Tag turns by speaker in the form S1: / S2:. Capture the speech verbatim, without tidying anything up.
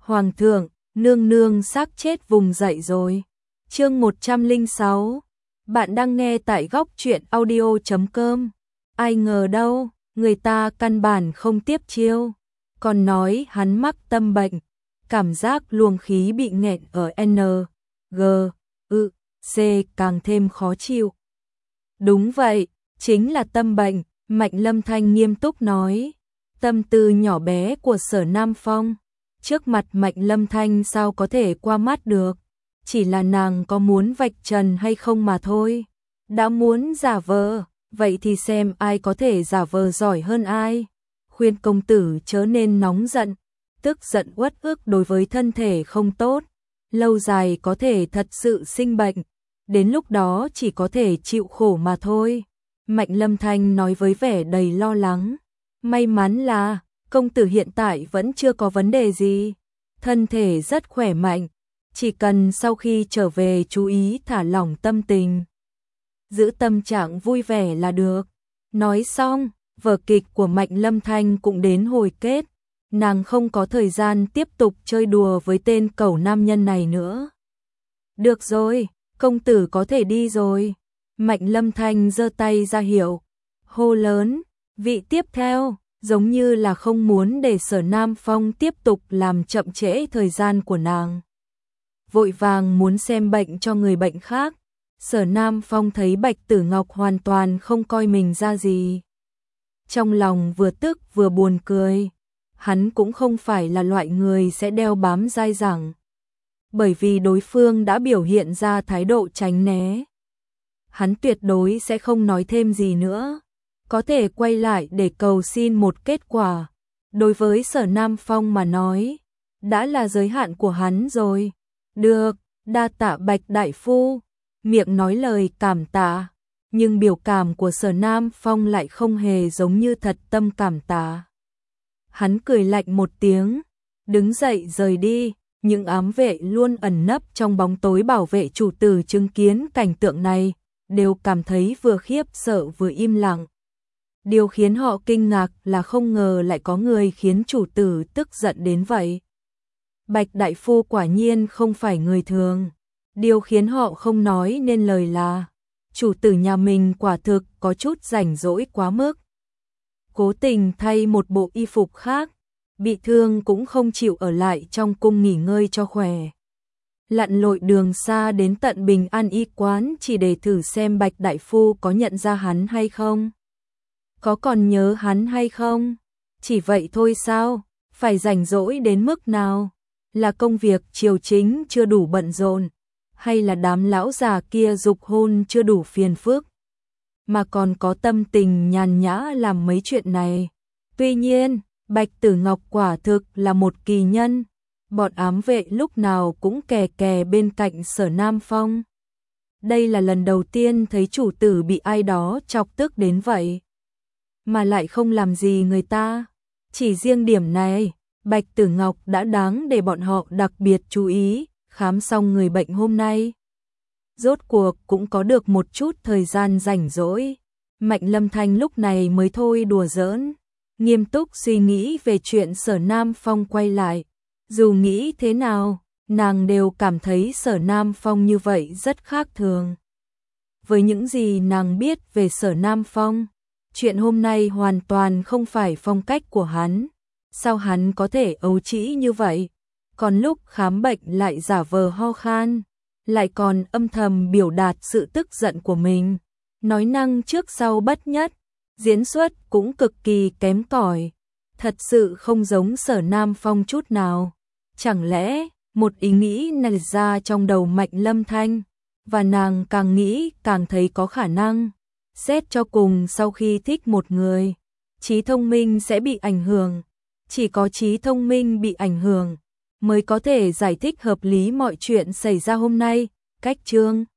S1: Hoàng thượng, nương nương xác chết vùng dậy rồi. Chương một trăm lẻ sáu. Bạn đang nghe tại góc truyện audio chấm com. Ai ngờ đâu, người ta căn bản không tiếp chiêu, còn nói hắn mắc tâm bệnh, cảm giác luồng khí bị nghẹn ở N, G, ư, C càng thêm khó chịu. Đúng vậy, chính là tâm bệnh, Mạnh Lâm Thanh nghiêm túc nói. Tâm tư nhỏ bé của Sở Nam Phong, trước mặt Mạnh Lâm Thanh sao có thể qua mắt được, chỉ là nàng có muốn vạch trần hay không mà thôi. Đã muốn giả vờ, vậy thì xem ai có thể giả vờ giỏi hơn ai. Khuyên công tử chớ nên nóng giận, tức giận uất ức đối với thân thể không tốt, lâu dài có thể thật sự sinh bệnh, đến lúc đó chỉ có thể chịu khổ mà thôi. Mạnh Lâm Thanh nói với vẻ đầy lo lắng. May mắn là công tử hiện tại vẫn chưa có vấn đề gì, thân thể rất khỏe mạnh, chỉ cần sau khi trở về chú ý thả lỏng tâm tình, giữ tâm trạng vui vẻ là được. Nói xong, vở kịch của Mạnh Lâm Thanh cũng đến hồi kết, nàng không có thời gian tiếp tục chơi đùa với tên cẩu nam nhân này nữa. Được rồi, công tử có thể đi rồi. Mạnh Lâm Thanh giơ tay ra hiệu, hô lớn. Vị tiếp theo, giống như là không muốn để Sở Nam Phong tiếp tục làm chậm trễ thời gian của nàng, vội vàng muốn xem bệnh cho người bệnh khác. Sở Nam Phong thấy Bạch Tử Ngọc hoàn toàn không coi mình ra gì, trong lòng vừa tức vừa buồn cười. Hắn cũng không phải là loại người sẽ đeo bám dai dẳng, bởi vì đối phương đã biểu hiện ra thái độ tránh né, hắn tuyệt đối sẽ không nói thêm gì nữa, có thể quay lại để cầu xin một kết quả. Đối với Sở Nam Phong mà nói, đã là giới hạn của hắn rồi. Được, đa tạ Bạch đại phu. Miệng nói lời cảm tạ, nhưng biểu cảm của Sở Nam Phong lại không hề giống như thật tâm cảm tạ. Hắn cười lạnh một tiếng, đứng dậy rời đi. Những ám vệ luôn ẩn nấp trong bóng tối bảo vệ chủ tử chứng kiến cảnh tượng này, đều cảm thấy vừa khiếp sợ vừa im lặng. Điều khiến họ kinh ngạc là không ngờ lại có người khiến chủ tử tức giận đến vậy. Bạch đại phu quả nhiên không phải người thường. Điều khiến họ không nói nên lời là chủ tử nhà mình quả thực có chút rảnh rỗi quá mức, cố tình thay một bộ y phục khác, bị thương cũng không chịu ở lại trong cung nghỉ ngơi cho khỏe, lặn lội đường xa đến tận Bình An y quán chỉ để thử xem Bạch đại phu có nhận ra hắn hay không, có còn nhớ hắn hay không. Chỉ vậy thôi sao? Phải rảnh rỗi đến mức nào? Là công việc triều chính chưa đủ bận rộn, hay là đám lão già kia giục hôn chưa đủ phiền phức, mà còn có tâm tình nhàn nhã làm mấy chuyện này? Tuy nhiên, Bạch Tử Ngọc quả thực là một kỳ nhân. Bọn ám vệ lúc nào cũng kè kè bên cạnh Sở Nam Phong. Đây là lần đầu tiên thấy chủ tử bị ai đó chọc tức đến vậy, mà lại không làm gì người ta. Chỉ riêng điểm này, Bạch Tử Ngọc đã đáng để bọn họ đặc biệt chú ý. Khám xong người bệnh hôm nay, rốt cuộc cũng có được một chút thời gian rảnh rỗi. Mạnh Lâm Thanh lúc này mới thôi đùa giỡn, nghiêm túc suy nghĩ về chuyện Sở Nam Phong quay lại. Dù nghĩ thế nào, nàng đều cảm thấy Sở Nam Phong như vậy rất khác thường. Với những gì nàng biết về Sở Nam Phong, chuyện hôm nay hoàn toàn không phải phong cách của hắn. Sao hắn có thể ấu trĩ như vậy? Còn lúc khám bệnh lại giả vờ ho khan, lại còn âm thầm biểu đạt sự tức giận của mình, nói năng trước sau bất nhất, diễn xuất cũng cực kỳ kém cỏi, thật sự không giống Sở Nam Phong chút nào. Chẳng lẽ một ý nghĩ nảy ra trong đầu Mạnh Lâm Thanh, và nàng càng nghĩ càng thấy có khả năng. Xét cho cùng, sau khi thích một người, trí thông minh sẽ bị ảnh hưởng, chỉ có trí thông minh bị ảnh hưởng mới có thể giải thích hợp lý mọi chuyện xảy ra hôm nay. Cách chương